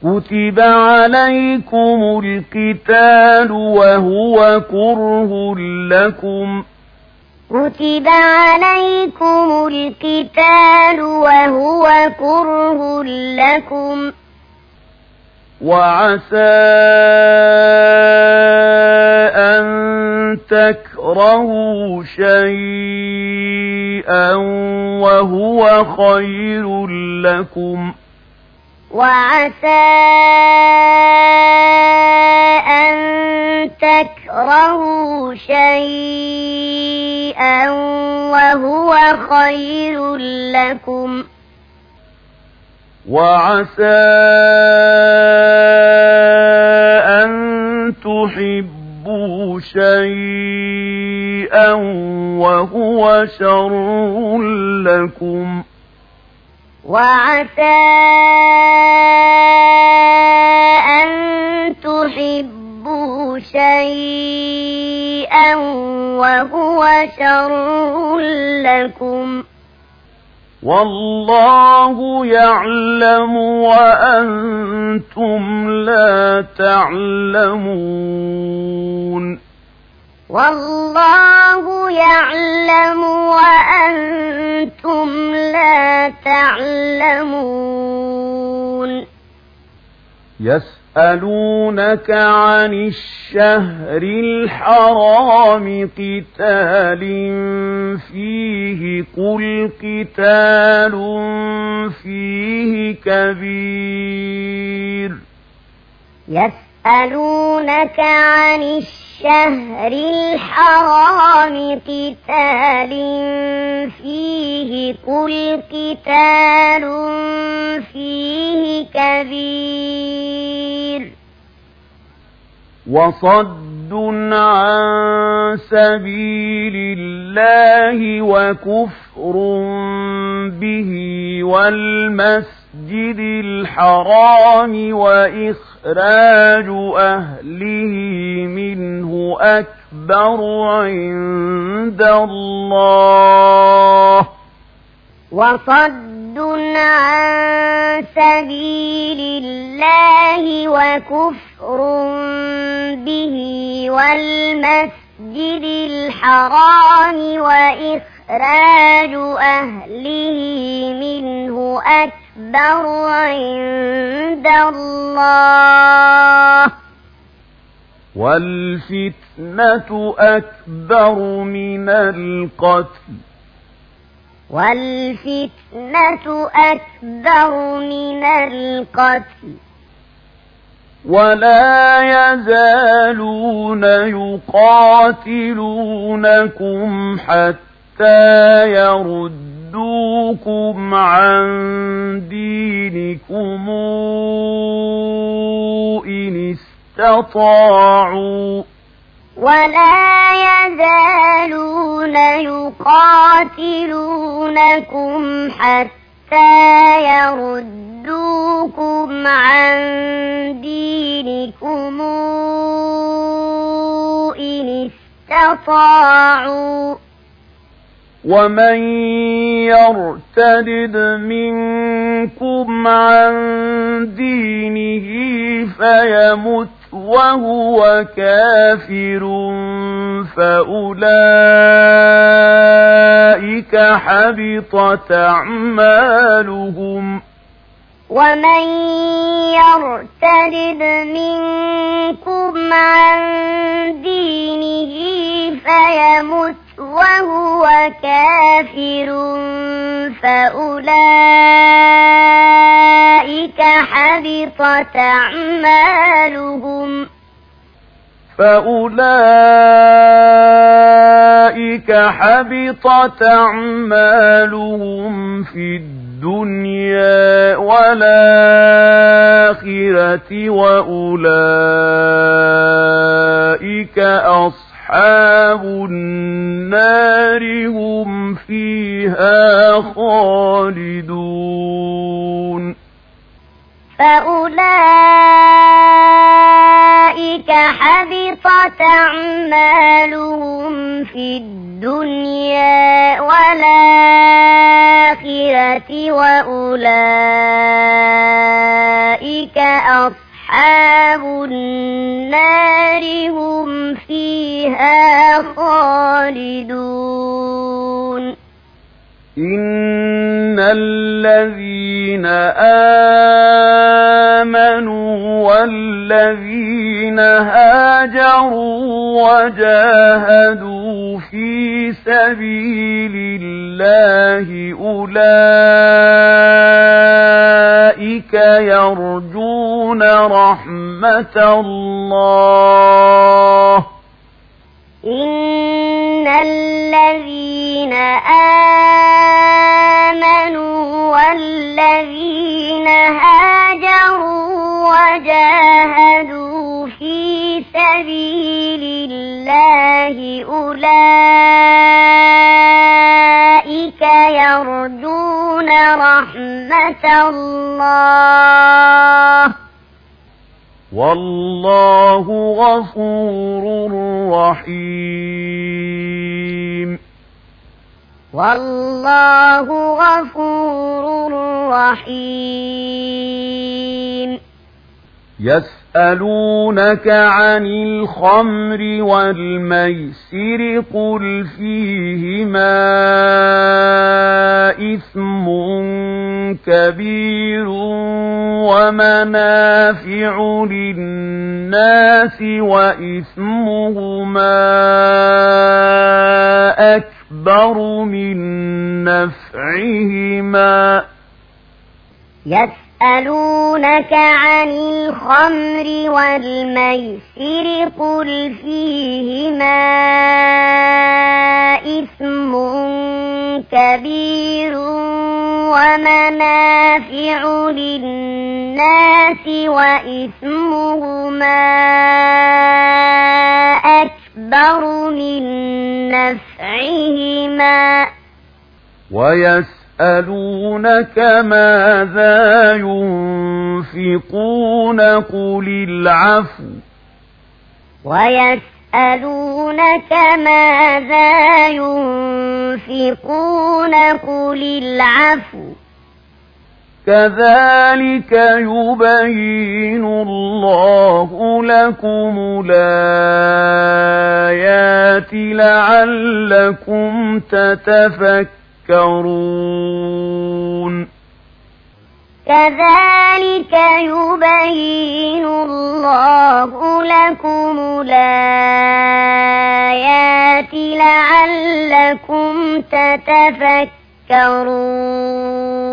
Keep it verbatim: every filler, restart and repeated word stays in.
كتب عليكم القتال وهو كره لكم كتب عليكم القتال وهو كره لكم وعسى أن تكرهوا شيئا وهو خير لكم وعسى أن تكرهوا شيئا وهو خير لكم وعسى أن تحبوا شيئا وهو شر لكم وعسى أن تحبوا شيئا وهو شر لكم والله يعلم وأنتم لا تعلمون والله يعلم وأنتم لا تعلمون يسألونك عن الشهر الحرام قتال فيه قل قتال فيه كبير يسألونك عن الشهر الحرام قتال فيه قل قتال فيه كبير وصد عن سبيل الله وكفر به والمسجد الحرام وإخراج أهله منه أكبر عند الله وصد عن سبيل الله وكفر به والمسجد الحرام وإخراج أهله منه أكبر عند الله والفتنة أكبر من القتل والفتنة أكبر من القتل ولا يزالون يقاتلونكم حتى يردوكم عن دينكم إن استطاعوا ولا يزالون يقاتلونكم حتى يردوكم عن دينكم إن استطاعوا ومن يرتد منكم عن دينه فيمت وهو كافر فأولئك حبطت أعمالهم ومن يرتد منكم عن دينه فيمت وهو كافر فأولئك حبطت أعمالهم فأولئك حبطت أعمالهم في الدنيا والآخرة وأولئك أصحاب النار هم فيها خالدون فأولئك حبطت أعمالهم في الدنيا والآخرة وأولئك أولئك أصحاب النار هم فيها خالدون إن الذين آمنوا والذين هاجروا وجاهدوا في سبيل الله أولئك يرجون رحمة الله إن الذين آمنوا والذين هاجروا وجاهدوا في سبيل الله أولئك يرجون رحمة الله والله غفور رحيم والله غفور رحيم يسألونك عن الخمر والميسر قل فيهما إثم كبير ومنافع للناس وإثمهما أكبر من نفعهما يسألونك عن الخمر والميسر قل فيهما إثم كبير ومنافع للناس وإثمهما أكبر من نفعهما ويسألونك ماذا ينفقون قل العفو ويسألونك ماذا ينفقون قل العفو كذلك يبين الله لكم الآيات لعلكم تتفكرون كذلك يبين الله لكم الآيات لعلكم تتفكرون